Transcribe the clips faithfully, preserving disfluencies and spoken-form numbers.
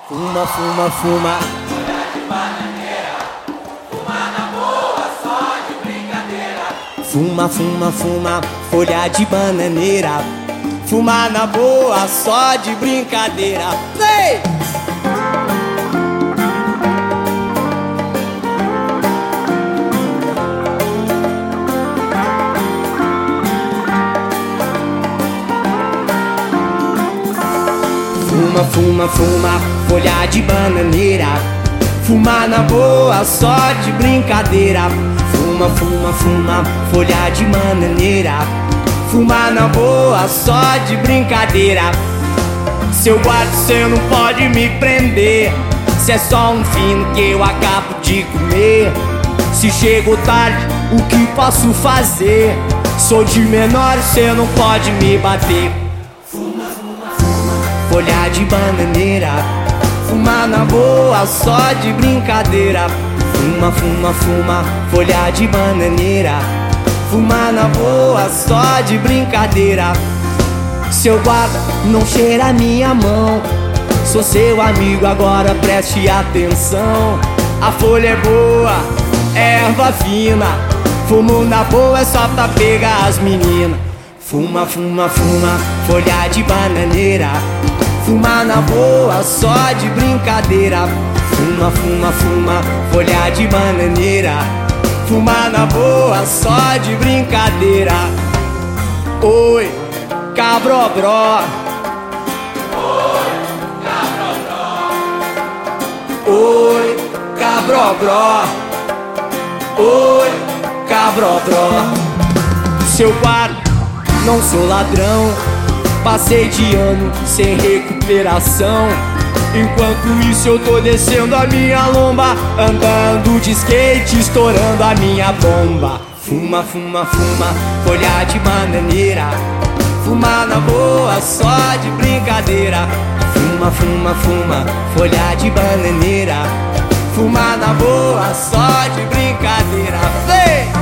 Fuma, fuma, fuma. Folha de bananeira, fuma na boa, só de brincadeira. Fuma, fuma, fuma, folha de bananeira. Fuma na boa, só de brincadeira. Ei! Fuma, fuma, fuma, folha de bananeira. Fuma na boa, só de brincadeira. Fuma, fuma, fuma, folha de bananeira. Fuma na boa, só de brincadeira. Se eu guardo, cê não pode me prender. Se é só um fino que eu acabo de comer. Se chego tarde, o que posso fazer? Sou de menor, cê não pode me bater. Folha de bananeira, fuma na boa, só de brincadeira. Fuma, fuma, fuma, folha de bananeira. Fuma na boa, só de brincadeira. Seu guarda, não cheira a minha mão. Sou seu amigo, agora preste atenção. A folha é boa, é erva fina. Fumo na boa, é só pra pegar as meninas. Fuma, fuma, fuma, folha de bananeira. Fuma na boa, só de brincadeira. Fuma, fuma, fuma, folha de bananeira. Fuma na boa, só de brincadeira. Oi, cabrobró. Oi, cabrobró. Oi, cabrobró. Oi, cabrobró. Seu guarda, não sou ladrão. Passei de ano sem recuperação. Enquanto isso eu tô descendo a minha lomba, andando de skate, estourando a minha bomba. Fuma, fuma, fuma, folha de bananeira. Fuma na boa, só de brincadeira. Fuma, fuma, fuma, folha de bananeira. Fuma na boa, só de brincadeira. Vem!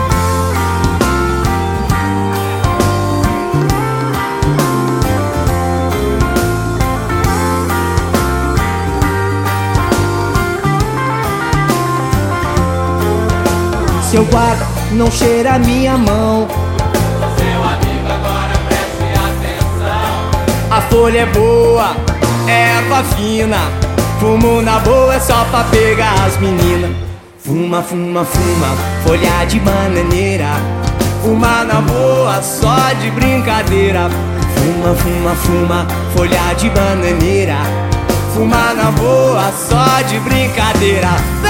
Seu guarda, não cheira a minha mão. Sou seu amigo, agora preste atenção. A folha é boa, é erva fina. Fumo na boa, é só pra pegar as meninas. Fuma, fuma, fuma, folha de bananeira. Fuma na boa, só de brincadeira. Fuma, fuma, fuma, folha de bananeira. Fuma na boa, só de brincadeira.